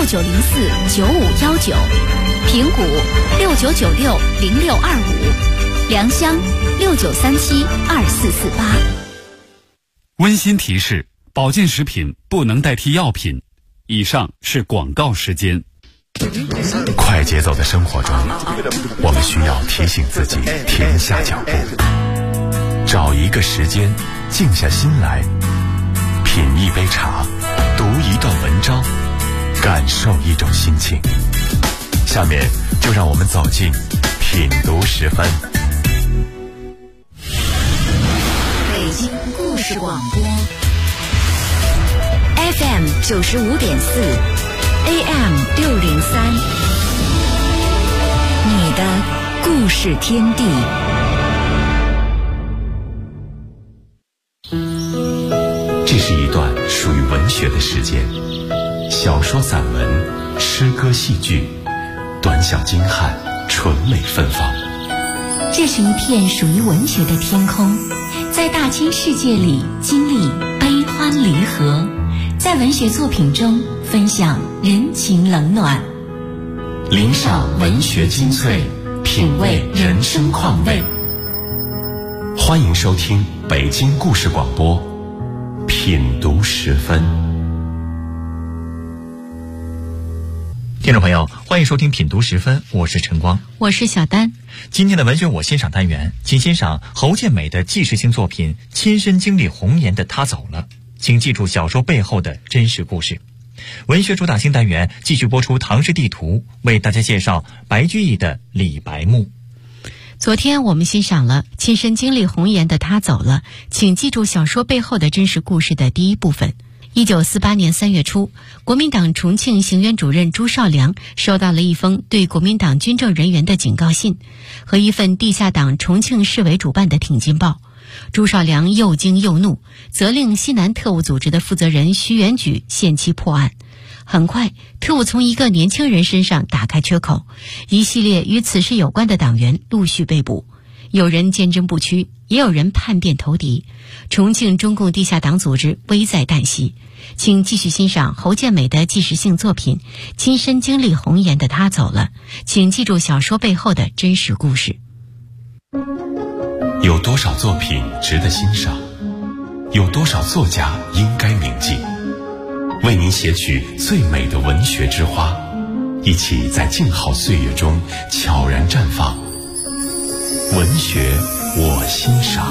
69049519，平谷69960625，良乡69372448。 温馨提示：保健食品不能代替药品。以上是广告时间。 快节奏的生活中，我们需要提醒自己停下脚步，找一个时间静下心来，品一杯茶，读一段文章，感受一种心情。下面就让我们走进品读时分。 北京故事广播 FM 95.4，AM 603，你的故事天地。 这是一段属于文学的时间，小说、散文、诗歌、戏剧，短小精悍，纯美芬芳。 这是一片属于文学的天空，在大千世界里经历悲欢离合，在文学作品中分享人情冷暖， 领赏文学精粹，品味人生况味。欢迎收听北京故事广播品读时分。 听众朋友，欢迎收听品读时分，我是陈光， 我是小丹。 今天的文学我欣赏单元，请欣赏侯建美的纪实性作品《亲身经历红颜的他走了》，请记住小说背后的真实故事。文学主打新单元继续播出唐诗地图，为大家介绍白居易的《李白墓》。 昨天我们欣赏了亲身经历红颜的他走了，请记住小说背后的真实故事的第一部分。1948年3月初，国民党重庆行辕主任朱绍良收到了一封对国民党军政人员的警告信和一份地下党重庆市委主办的挺进报。朱绍良又惊又怒，责令西南特务组织的负责人徐元举限期破案。很快，特务从一个年轻人身上打开缺口，一系列与此事有关的党员陆续被捕，有人坚贞不屈，也有人叛变投敌。重庆中共地下党组织危在旦夕。请继续欣赏侯建美的纪实性作品《亲身经历红颜的他走了》，请记住小说背后的真实故事。 有多少作品值得欣赏？有多少作家应该铭记？为您写取最美的文学之花，一起在静好岁月中悄然绽放。文学我欣赏。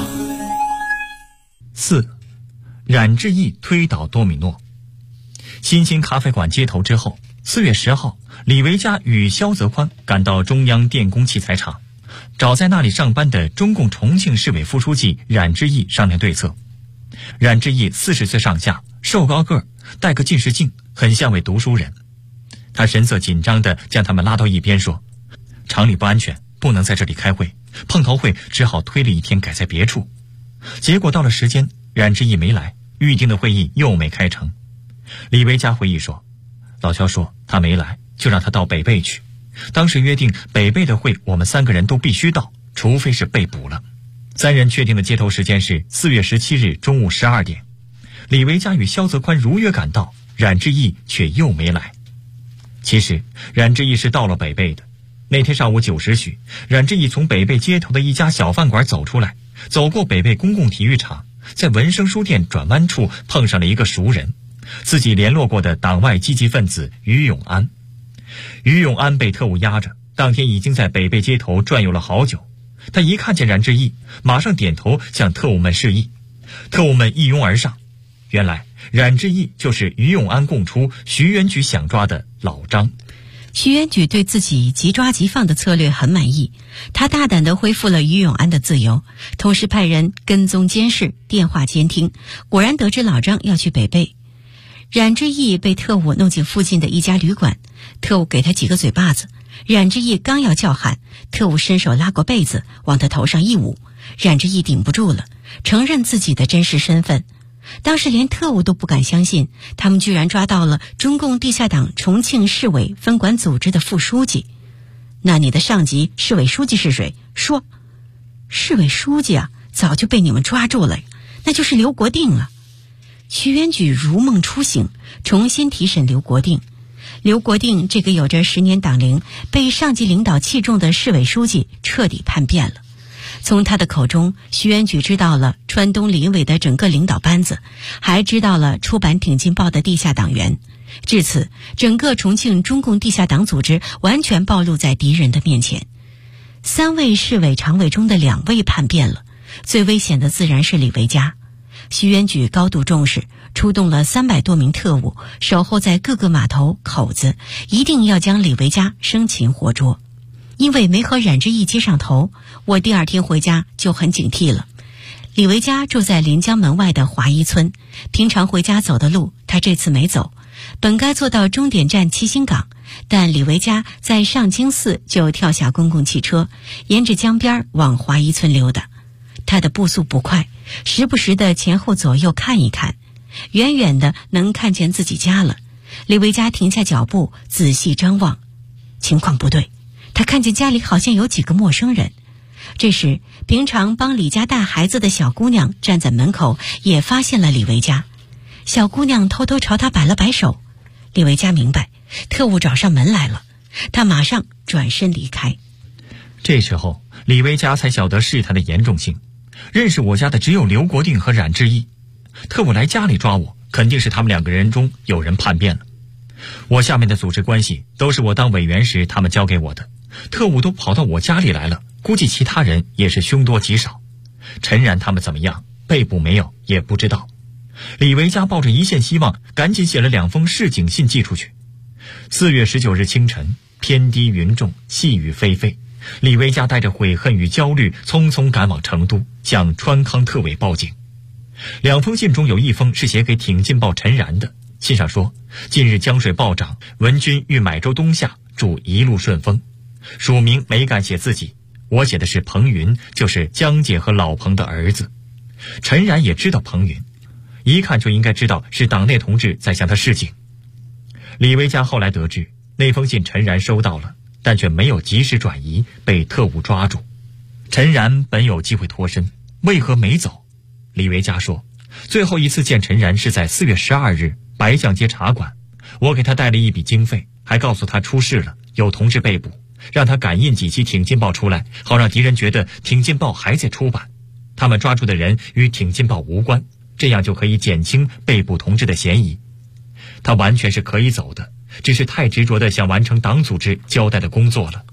4. 冉志毅推倒多米诺。新兴咖啡馆接头之后，4月10号，李维嘉与萧泽宽赶到中央电工器材厂，找在那里上班的中共重庆市委副书记冉志毅商量对策。冉志毅40岁上下，瘦高个儿，戴个近视镜，很像位读书人。他神色紧张地将他们拉到一边说：厂里不安全，不能在这里开会，碰头会只好推了一天改在别处。结果到了时间，冉志毅没来，预定的会议又没开成。李维嘉回忆说，老萧说他没来，就让他到北碚去。当时约定北碚的会我们3个人都必须到，除非是被捕了。3人确定的接头时间是4月17日中午12点。李维嘉与萧泽宽如约赶到，冉志毅却又没来。其实冉志毅是到了北碚的。那天上午9时许，冉志毅从北碚街头的一家小饭馆走出来，走过北碚公共体育场，在文生书店转弯处碰上了一个熟人，自己联络过的党外积极分子于永安。于永安被特务压着，当天已经在北碚街头转悠了好久。他一看见冉志毅，马上点头向特务们示意，特务们一拥而上。原来冉志毅就是于永安供出徐元举想抓的老张。 徐元举对自己即抓即放的策略很满意，他大胆地恢复了于永安的自由，同时派人跟踪监视、电话监听，果然得知老张要去北碚。冉志毅被特务弄进附近的一家旅馆，特务给他几个嘴巴子，冉志毅刚要叫喊，特务伸手拉过被子往他头上一捂，冉志毅顶不住了，承认自己的真实身份。当时连特务都不敢相信，他们居然抓到了中共地下党重庆市委分管组织的副书记。那你的上级市委书记是谁？说。市委书记啊，早就被你们抓住了，那就是刘国定了。徐元举如梦初醒，重新提审刘国定。 刘国定这个有着10年党龄、被上级领导器重的市委书记彻底叛变了。从他的口中，徐元举知道了川东临委的整个领导班子，还知道了出版《挺进报》的地下党员。至此，整个重庆中共地下党组织完全暴露在敌人的面前。3位市委常委中的2位叛变了，最危险的自然是李维嘉。徐元举高度重视，出动了300多名特务，守候在各个码头口子，一定要将李维嘉生擒活捉。因为没和冉志毅接上头，我第2天回家就很警惕了。李维嘉住在临江门外的华一村，平常回家走的路他这次没走，本该坐到终点站七星岗，但李维嘉在上清寺就跳下公共汽车，沿着江边往华一村溜达。他的步速不快，时不时的前后左右看一看，远远的能看见自己家了。李维嘉停下脚步，仔细张望，情况不对，他看见家里好像有几个陌生人。这时，平常帮李家带孩子的小姑娘站在门口，也发现了李维嘉。小姑娘偷偷朝他摆了摆手。李维嘉明白，特务找上门来了，他马上转身离开。 这时候，李维嘉才晓得事态的严重性。认识我家的只有刘国定和冉志毅，特务来家里抓我，肯定是他们2个人中有人叛变了。我下面的组织关系都是我当委员时他们交给我的，特务都跑到我家里来了，估计其他人也是凶多吉少。陈然他们怎么样，被捕没有也不知道。李维嘉抱着一线希望，赶紧写了2封示警信寄出去。4月19日清晨，天低云重，细雨霏霏，李维嘉带着悔恨与焦虑，匆匆赶往成都，向川康特委报警。2封信中有1封是写给《挺进报》陈然的，信上说：近日江水暴涨，文军欲买舟东下，祝一路顺风。署名没敢写自己，我写的是彭云，就是江姐和老彭的儿子。陈然也知道彭云，一看就应该知道是党内同志在向他示警。李维嘉后来得知，那封信陈然收到了，但却没有及时转移，被特务抓住。陈然本有机会脱身，为何没走？李维嘉说，最后一次见陈然是在4月12日白象街茶馆，我给他带了一笔经费，还告诉他出事了，有同志被捕，让他赶印几期《挺进报》出来，好让敌人觉得《挺进报》还在出版，他们抓住的人与《挺进报》无关，这样就可以减轻被捕同志的嫌疑。他完全是可以走的，只是太执着地想完成党组织交代的工作了。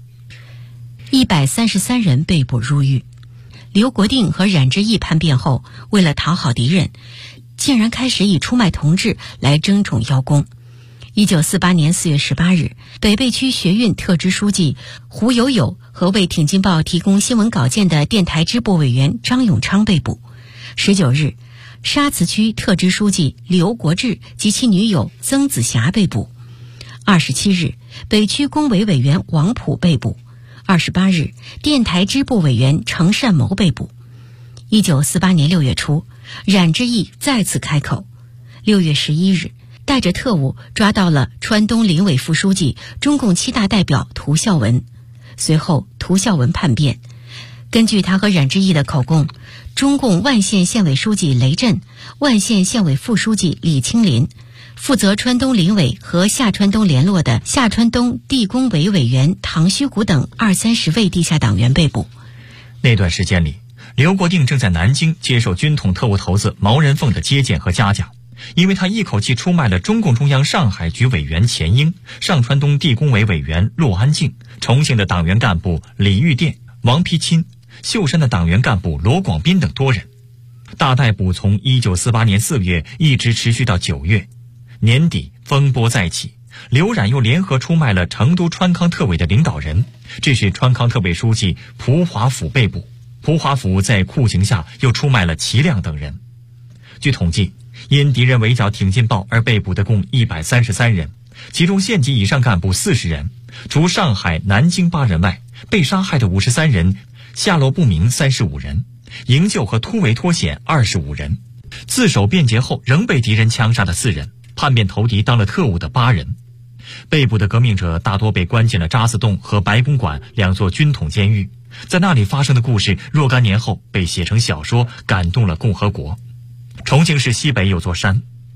133人被捕入狱。刘国定和冉志毅叛变后，为了讨好敌人，竟然开始以出卖同志来争宠邀功。1948年4月18日，北碚区学运特支书记胡友友和为《挺进报》提供新闻稿件的电台支部委员张永昌被捕。19日，沙磁区特支书记刘国志及其女友曾子霞被捕。27日，北区工委委员王普被捕。28日，电台支部委员程善谋被捕。1948年6月初，冉志毅再次开口。6月11日，带着特务抓到了川东临委副书记、中共7大代表涂孝文。随后，涂孝文叛变。根据他和冉志毅的口供，中共万县县委书记雷震、万县县委副书记李清林、负责川东临委和下川东联络的下川东地工委委员唐虚谷等20-30位地下党员被捕。 那段时间里，刘国定正在南京接受军统特务头子毛人凤的接见和嘉奖，因为他一口气出卖了中共中央上海局委员钱英、上川东地工委委员骆安静、重庆的党员干部李玉殿、王丕钦、秀山的党员干部罗广斌等多人。大逮捕从1948年4月一直持续到9月。年底风波再起，刘冉又联合出卖了成都川康特委的领导人，致使川康特委书记蒲华甫被捕。蒲华甫在酷刑下又出卖了齐亮等人。据统计，因敌人围剿挺进报而被捕的共133人，其中县级以上干部40人，除上海、南京8人外，被杀害的53人，下落不明35人，营救和突围脱险25人，自首辩解后仍被敌人枪杀的4人，叛变投敌当了特务的8人。被捕的革命者大多被关进了渣滓洞和白公馆2座军统监狱，在那里发生的故事若干年后被写成小说，感动了共和国。重庆市西北有座山，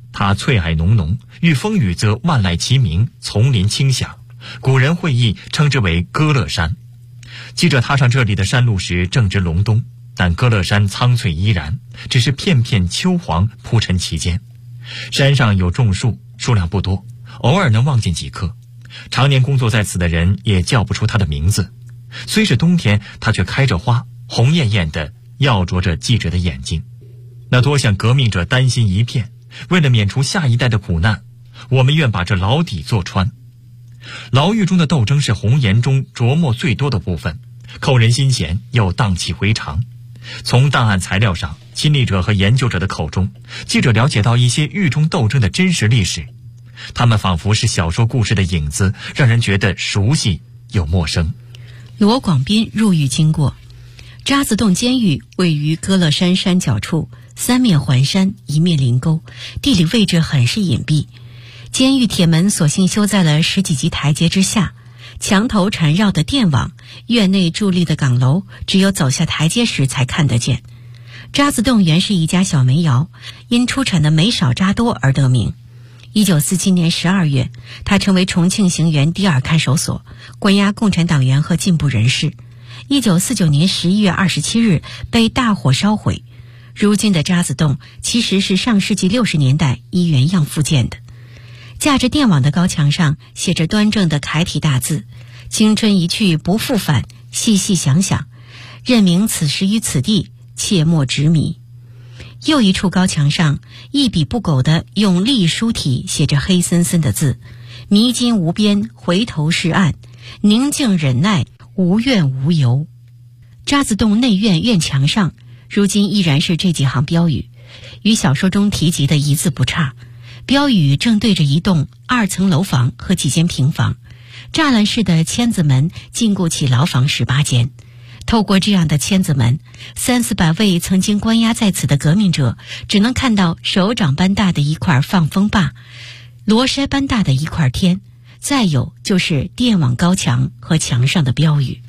它翠霭浓浓，遇风雨则万籁齐鸣，丛林清响。古人会意称之为歌乐山。记者踏上这里的山路时正值隆冬，但歌乐山苍翠依然，只是片片秋黄铺陈其间。山上有种树，数量不多，偶尔能望见几棵。常年工作在此的人也叫不出它的名字。虽是冬天，它却开着花，红艳艳的，耀灼着记者的眼睛。那多向革命者担心一片，为了免除下一代的苦难，我们愿把这牢底坐穿。牢狱中的斗争是红岩中琢磨最多的部分，扣人心弦又荡气回肠。从档案材料上，亲历者和研究者的口中，记者了解到一些狱中斗争的真实历史，他们仿佛是小说故事的影子，让人觉得熟悉又陌生。 罗广斌入狱经过。渣滓洞监狱位于歌乐山山脚处，三面环山，一面临沟，地理位置很是隐蔽。监狱铁门索性修在了10几级台阶之下，墙头缠绕的电网，院内伫立的岗楼，只有走下台阶时才看得见。渣滓洞原是一家小煤窑，因出产的煤少渣多而得名。1947年12月，它成为重庆刑园第2看守所，关押共产党员和进步人士。1949年11月27日被大火烧毁。如今的渣滓洞其实是上世纪60年代依原样复建的。架着电网的高墙上写着端正的楷体大字：青春一去不复返，细细想想，认明此时与此地，切莫执迷。又一处高墙上一笔不苟地用隶书体写着黑森森的字：迷津无边，回头是岸，宁静忍耐，无怨无尤。渣滓洞内院院墙上如今依然是这几行标语，与小说中提及的一字不差。标语正对着一栋2层楼房和几间平房，栅栏式的签子门禁锢起牢房18间。透过这样的签子门，300-400位曾经关押在此的革命者只能看到手掌般大的一块放风坝，罗筛般大的一块天，再有就是电网高墙和墙上的标语。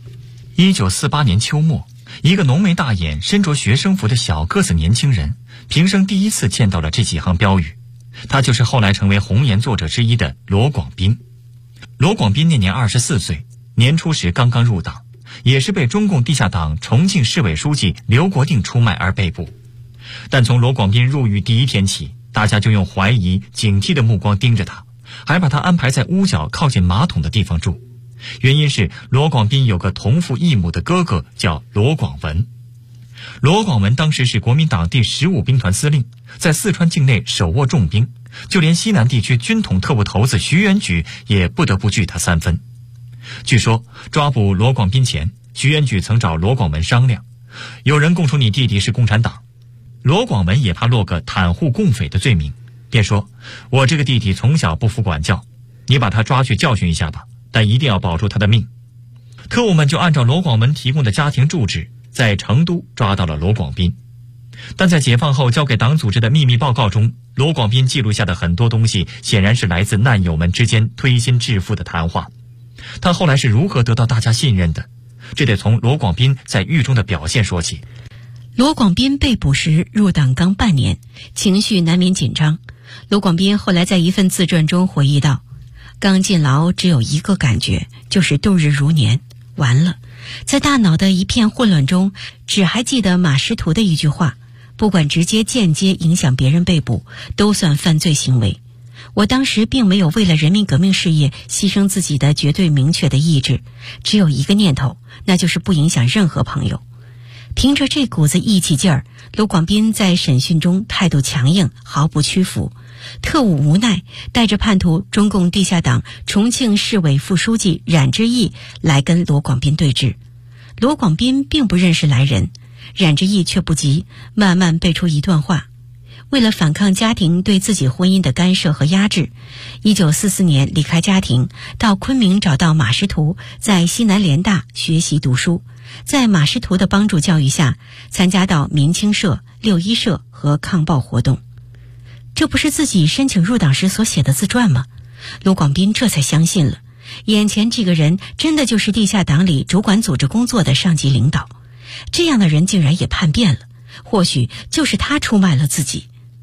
1948年秋末，一个浓眉大眼、身着学生服的小个子年轻人，平生第一次见到了这几行标语。他就是后来成为红岩作者之一的罗广斌。罗广斌那年24岁，年初时刚刚入党，也是被中共地下党重庆市委书记刘国定出卖而被捕。但从罗广斌入狱第一天起，大家就用怀疑、警惕的目光盯着他，还把他安排在屋角靠近马桶的地方住。原因是罗广斌有个同父异母的哥哥叫罗广文。罗广文当时是国民党第15兵团司令，在四川境内手握重兵，就连西南地区军统特务头子徐元举也不得不惧他3分。据说抓捕罗广斌前，徐元举曾找罗广文商量，有人供出你弟弟是共产党。罗广文也怕落个袒护共匪的罪名，便说：我这个弟弟从小不服管教，你把他抓去教训一下吧，但一定要保住他的命。特务们就按照罗广文提供的家庭住址，在成都抓到了罗广斌。但在解放后交给党组织的秘密报告中，罗广斌记录下的很多东西显然是来自难友们之间推心置腹的谈话。他后来是如何得到大家信任的？这得从罗广斌在狱中的表现说起。 罗广斌被捕时入党刚半年，情绪难免紧张。罗广斌后来在一份自传中回忆道：刚进牢只有一个感觉，就是度日如年。完了，在大脑的一片混乱中，只还记得马识途的一句话：不管直接间接影响别人被捕，都算犯罪行为。我当时并没有为了人民革命事业牺牲自己的绝对明确的意志，只有一个念头，那就是不影响任何朋友。凭着这股子义气劲儿，罗广斌在审讯中态度强硬，毫不屈服。特务无奈，带着叛徒中共地下党重庆市委副书记冉之义来跟罗广斌对峙。罗广斌并不认识来人，冉之义却不急，慢慢背出一段话。为了反抗家庭对自己婚姻的干涉和压制，1944年离开家庭，到昆明找到马识途，在西南联大学习读书。在马识途的帮助教育下，参加到民青社、6·1社和抗暴活动。这不是自己申请入党时所写的自传吗？罗广斌这才相信了，眼前这个人真的就是地下党里主管组织工作的上级领导。这样的人竟然也叛变了，或许就是他出卖了自己。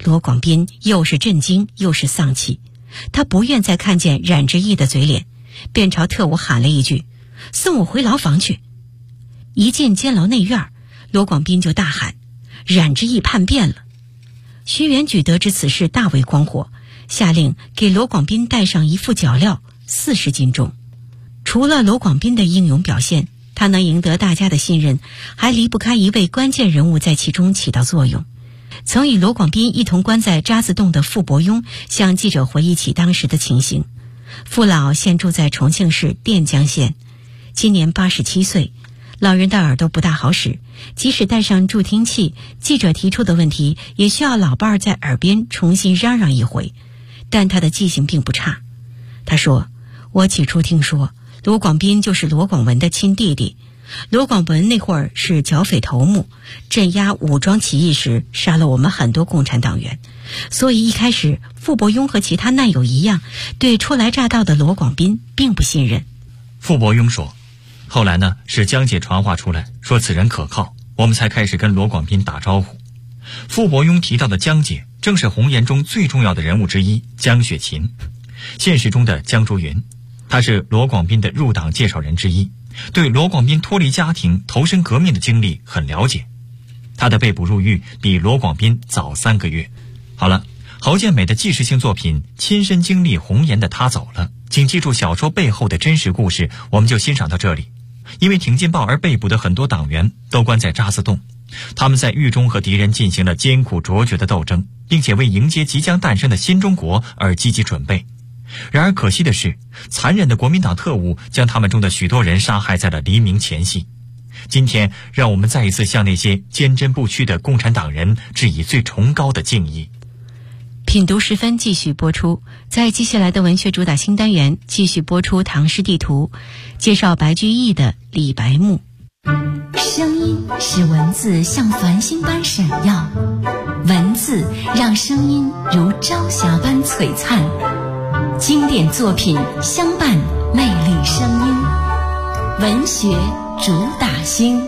罗广斌又是震惊又是丧气，他不愿再看见冉之义的嘴脸，便朝特务喊了一句：“送我回牢房去！”一进监牢内院，罗广斌就大喊：“冉之义叛变了！”徐元举得知此事，大为光火，下令给罗广斌带上一副脚镣，40斤重。除了罗广斌的英勇表现，他能赢得大家的信任，还离不开一位关键人物在其中起到作用。曾与罗广斌一同关在渣滓洞的傅伯庸向记者回忆起当时的情形。傅老现住在重庆市垫江县，今年87岁，老人的耳朵不大好使，即使戴上助听器，记者提出的问题也需要老伴儿在耳边重新嚷嚷一回，但他的记性并不差。他说：“我起初听说罗广斌就是罗广文的亲弟弟，罗广文那会儿是剿匪头目，镇压武装起义时杀了我们很多共产党员，所以一开始傅伯庸和其他难友一样，对初来乍到的罗广斌并不信任。” 傅伯庸说：“后来呢，是江姐传话出来说此人可靠，我们才开始跟罗广斌打招呼。”傅伯庸提到的江姐，正是红岩中最重要的人物之一江雪琴，现实中的江竹云。她是罗广斌的入党介绍人之一，对罗广斌脱离家庭投身革命的经历很了解。他的被捕入狱比罗广斌早3个月。好了，侯建美的纪实性作品《亲身经历红岩的他走了》，请记住小说背后的真实故事，我们就欣赏到这里。因为挺进报而被捕的很多党员都关在渣滓洞，他们在狱中和敌人进行了艰苦卓绝的斗争，并且为迎接即将诞生的新中国而积极准备。然而可惜的是，残忍的国民党特务将他们中的许多人杀害在了黎明前夕。今天让我们再一次向那些坚贞不屈的共产党人致以最崇高的敬意。 品读时分继续播出，在接下来的文学主打新单元继续播出唐诗地图，介绍白居易的《李白墓》。 声音使文字像繁星般闪耀，文字让声音如朝霞般璀璨，经典作品相伴魅力声音，文学主打星。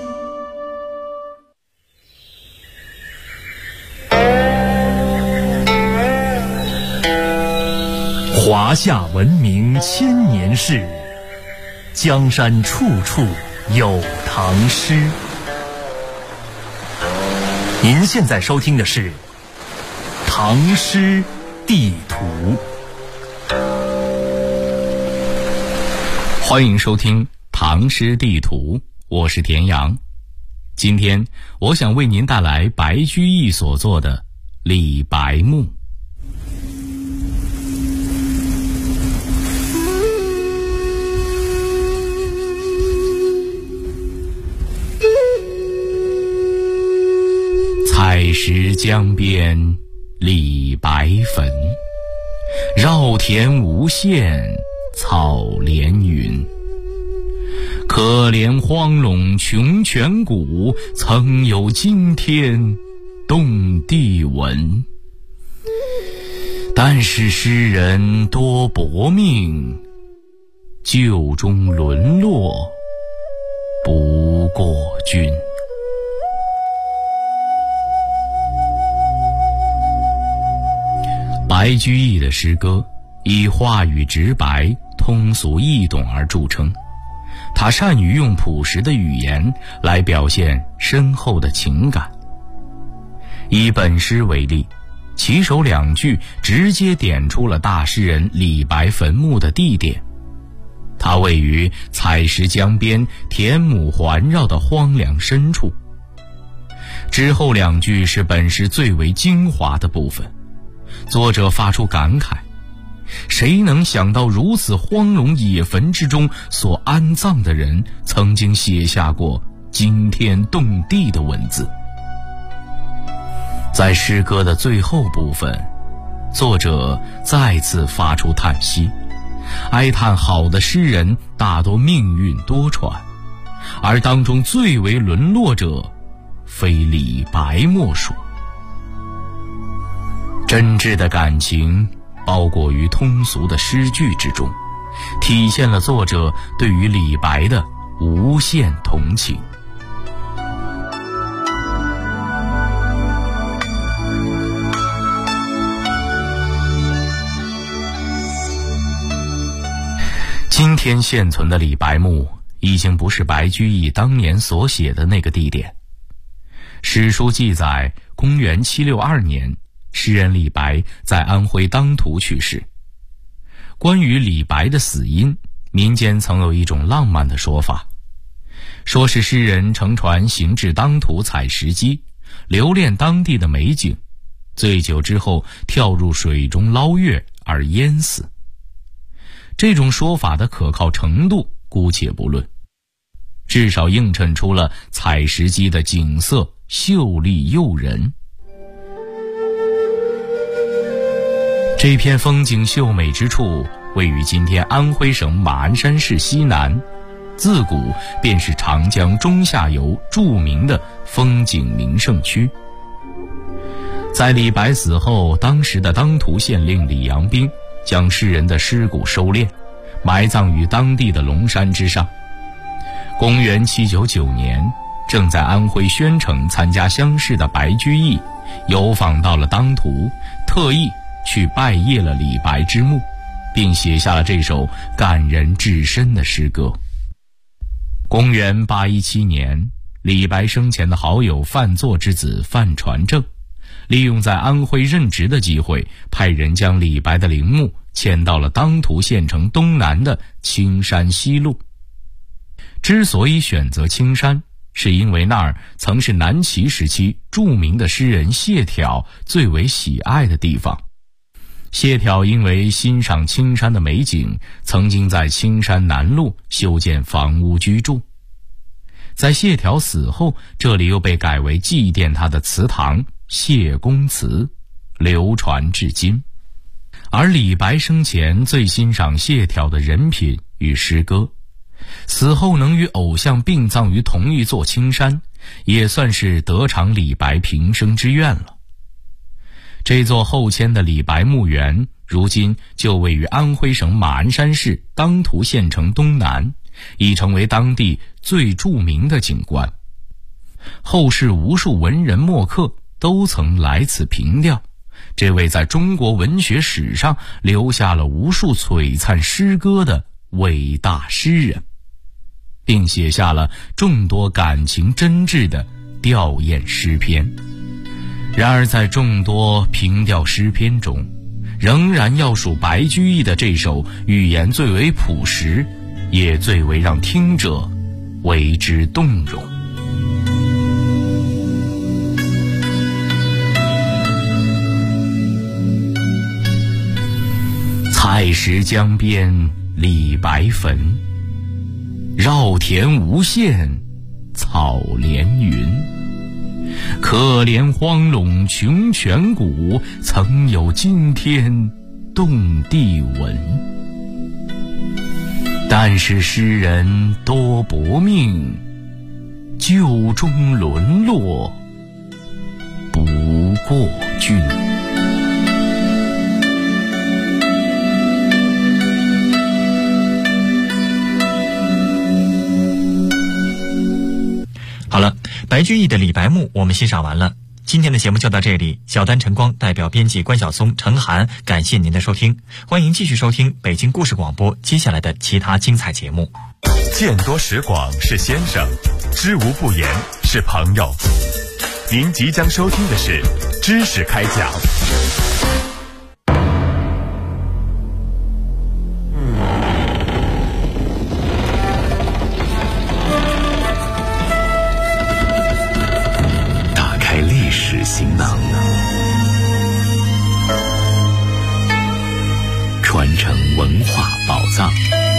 华夏文明千年事，江山处处有唐诗。您现在收听的是《唐诗地图》。 欢迎收听《唐诗地图》，我是田阳。今天我想为您带来白居易所作的《李白墓》。采石江边李白坟，绕田无限草连云。可怜荒陇穷泉谷，曾有惊天动地闻。但是诗人多薄命，旧中沦落不过君。白居易的诗歌以话语直白、通俗易懂而著称，他善于用朴实的语言来表现深厚的情感。以本诗为例，其首2句直接点出了大诗人李白坟墓的地点，它位于采石江边田亩环绕的荒凉深处。之后2句是本诗最为精华的部分，作者发出感慨：谁能想到如此荒隆野坟之中所安葬的人曾经写下过惊天动地的文字。在诗歌的最后部分，作者再次发出叹息，哀叹好的诗人大多命运多舛，而当中最为沦落者非李白莫属。真挚的感情包裹于通俗的诗句之中，体现了作者对于李白的无限同情。 今天现存的李白墓已经不是白居易当年所写的那个地点。史书记载，公元762年，诗人李白在安徽当涂去世。关于李白的死因，民间曾有一种浪漫的说法，说是诗人乘船行至当涂采石矶，留恋当地的美景，醉酒之后跳入水中捞月而淹死。这种说法的可靠程度姑且不论，至少映衬出了采石矶的景色秀丽诱人。这片风景秀美之处位于今天安徽省马鞍山市西南，自古便是长江中下游著名的风景名胜区。在李白死后，当时的当涂县令李阳冰将诗人的尸骨收敛，埋葬于当地的龙山之上。公元799年，正在安徽宣城参加乡试的白居易游访到了当涂，特意去拜谒了李白之墓，并写下了这首感人至深的诗歌。公元817年，李白生前的好友范作之子范传正利用在安徽任职的机会，派人将李白的陵墓迁到了当涂县城东南的青山西路。之所以选择青山，是因为那儿曾是南齐时期著名的诗人谢朓最为喜爱的地方。谢朓因为欣赏青山的美景，曾经在青山南路修建房屋居住。在谢朓死后，这里又被改为祭奠他的祠堂谢公祠，流传至今。而李白生前最欣赏谢朓的人品与诗歌，死后能与偶像并葬于同一座青山，也算是得偿李白平生之愿了。这座后迁的李白墓园，如今就位于安徽省马鞍山市当涂县城东南，已成为当地最著名的景观。后世无数文人墨客都曾来此凭吊这位在中国文学史上留下了无数璀璨诗歌的伟大诗人，并写下了众多感情真挚的吊唁诗篇。然而在众多凭吊诗篇中，仍然要数白居易的这首语言最为朴实，也最为让听者为之动容。采石江边李白坟，绕田无限草连云。可怜荒陇穷泉谷，曾有惊天动地闻。但是诗人多薄命，旧中沦落不过君。 好了，白居易的李白墓我们欣赏完了。今天的节目就到这里，小丹晨光代表编辑关晓松、陈涵，感谢您的收听，欢迎继续收听北京故事广播接下来的其他精彩节目。 见多识广是先生，知无不言是朋友。您即将收听的是知识开讲。 行囊，传承文化宝藏。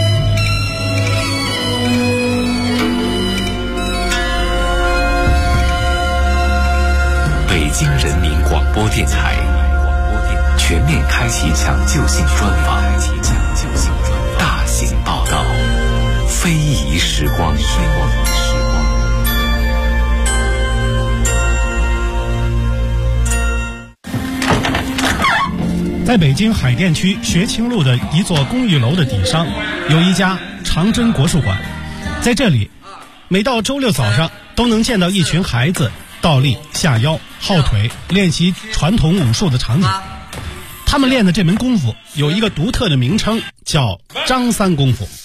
北京人民广播电台全面开启抢救性专访，大型报道，非遗时光。 在北京海淀区学清路的一座公寓楼的底上，有一家长征国术馆。在这里，每到周六早上都能见到一群孩子倒立、下腰、耗腿，练习传统武术的场景。他们练的这门功夫有一个独特的名称，叫张三功夫。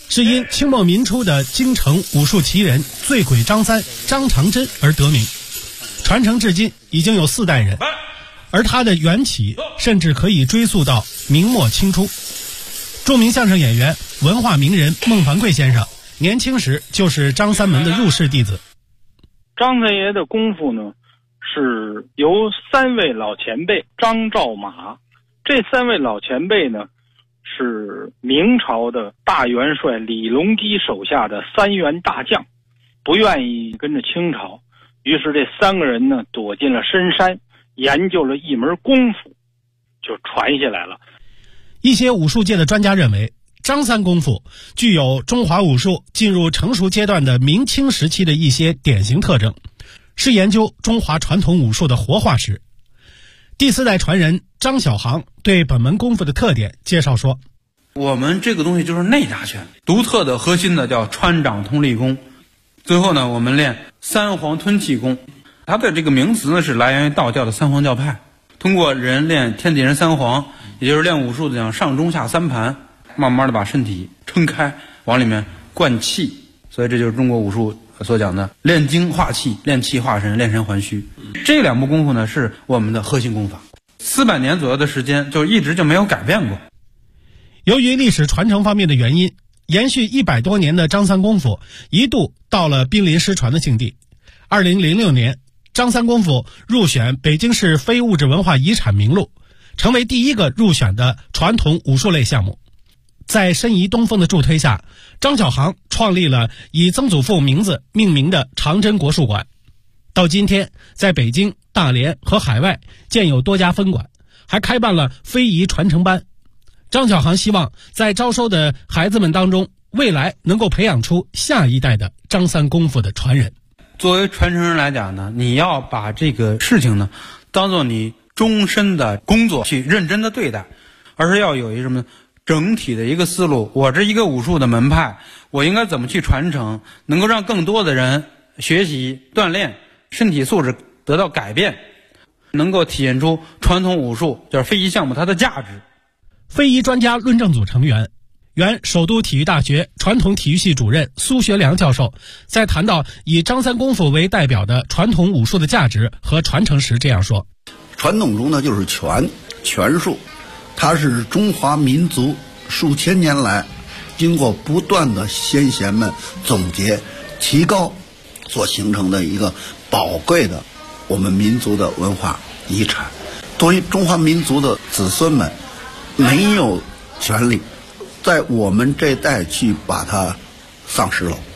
是因清末民初的京城武术奇人醉鬼张三、张长真而得名，传承至今已经有4代人，而它的缘起甚至可以追溯到明末清初。著名相声演员、文化名人孟凡贵先生年轻时就是张三门的入室弟子。 张三爷的功夫呢，是由3位老前辈张赵马，这3位老前辈呢是明朝的大元帅李隆基手下的3员大将，不愿意跟着清朝，于是这3个人呢躲进了深山，研究了一门功夫，就传下来了。 一些武术界的专家认为，张三功夫具有中华武术进入成熟阶段的明清时期的一些典型特征，是研究中华传统武术的活化石。第4代传人张小航对本门功夫的特点介绍说， 我们这个东西就是内家拳，独特的核心的叫穿掌通力功。最后呢，我们练3皇吞气功，它的这个名词呢是来源于道教的3皇教派，通过人练天地人3皇，也就是练武术的讲上中下3盘，慢慢的把身体撑开，往里面灌气，所以这就是中国武术所讲的练精化气、练气化神、练神还虚。这2部功夫呢是我们的核心功法，400年左右的时间就一直就没有改变过。 由于历史传承方面的原因，延续100多年的张三功夫一度到了濒临失传的境地。2006年，张三功夫入选北京市非物质文化遗产名录，成为第1个入选的传统武术类项目。在申遗东风的助推下，张小航创立了以曾祖父名字命名的长真国术馆。到今天，在北京、大连和海外建有多家分馆，还开办了非遗传承班。张小航希望在招收的孩子们当中，未来能够培养出下一代的张三功夫的传人。 作为传承人来讲呢，你要把这个事情呢当做你终身的工作去认真的对待，而是要有一什么整体的一个思路。我这一个武术的门派，我应该怎么去传承，能够让更多的人学习锻炼，身体素质得到改变，能够体现出传统武术就是非遗项目它的价值。 非遗专家论证组成员、原首都体育大学传统体育系主任苏学良教授在谈到以张三功夫为代表的传统武术的价值和传承时这样说： 传统中呢就是拳术，它是中华民族数千年来经过不断的先贤们总结提高所形成的一个宝贵的我们民族的文化遗产。作为中华民族的子孙们，没有权利在我们这代去把它丧失了。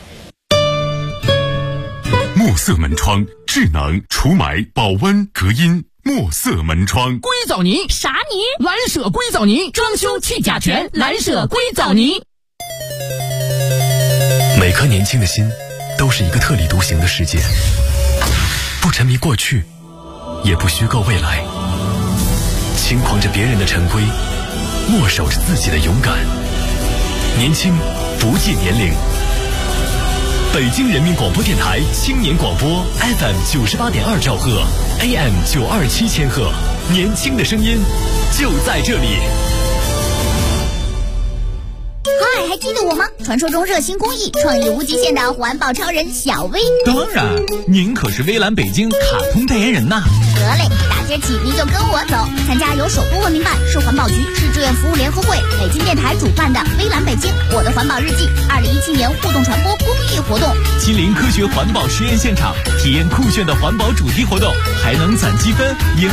墨色门窗，智能除霾、保温、隔音。墨色门窗， 硅藻泥啥泥？蓝舍硅藻泥，装修去甲醛，蓝舍硅藻泥。 每颗年轻的心都是一个特立独行的世界，不沉迷过去，也不虚构未来，轻狂着别人的陈规，默守着自己的勇敢。年轻不计年龄。北京人民广播电台青年广播 FM 98.2兆赫 AM 927千赫，年轻的声音就在这里。 嗨，还记得我吗？传说中热心公益、创意无极限的环保超人小薇。 当然，您可是微蓝北京卡通代言人呐。 得嘞，打今儿起您就跟我走，参加由首都文明办、市环保局、市志愿服务联合会、北京电台主办的微蓝北京我的环保日记2017年互动传播公益活动， 亲临科学环保实验现场，体验酷炫的环保主题活动，还能攒积分赢